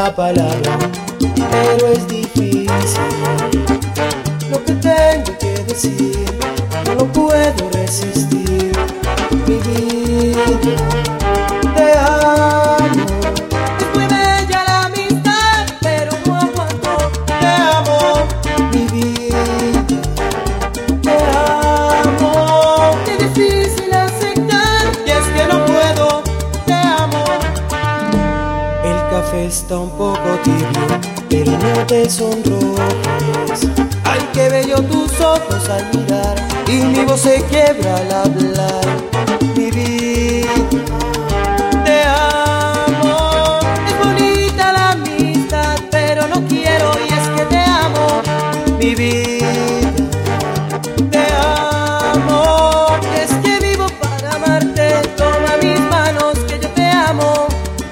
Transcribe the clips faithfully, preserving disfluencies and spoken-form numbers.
una palabra, pero es difícil lo que tengo que decir, no lo puedo resistir. Mi vida, te amo. Es muy bella la amistad, pero no aguanto. Te amo, mi vida, te amo. Qué difícil aceptar, Y es que no puedo, te amo. El café está un poco tibio, pero no te sonrojes. Ay, qué bello tus ojos al mirar, y mi voz se quiebra al hablar. Mi vida, te amo. es bonita la amistad, pero no quiero y es que te amo. Mi vida, te amo. Es que vivo para amarte, toma mis manos que yo te amo.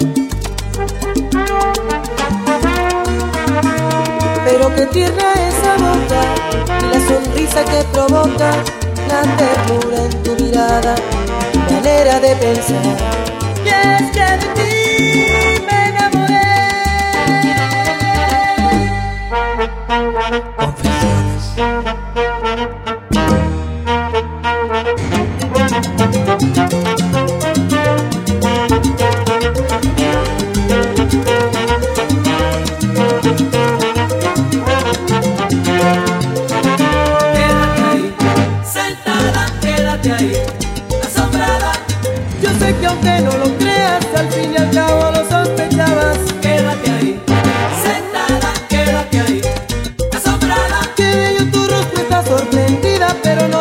Pero qué tierna esa boca y la sonrisa que provoca, la ternura en tu mirada, tu manera de pensar. Y es que de ti me enamoré. Quédate ahí, sentada, quédate ahí, asombrada. Yo sé que aunque no lo creas, al fin y al cabo lo sospechabas. Quédate ahí, sentada, quédate ahí, asombrada. Qué bello tu rostro, está sorprendida, pero no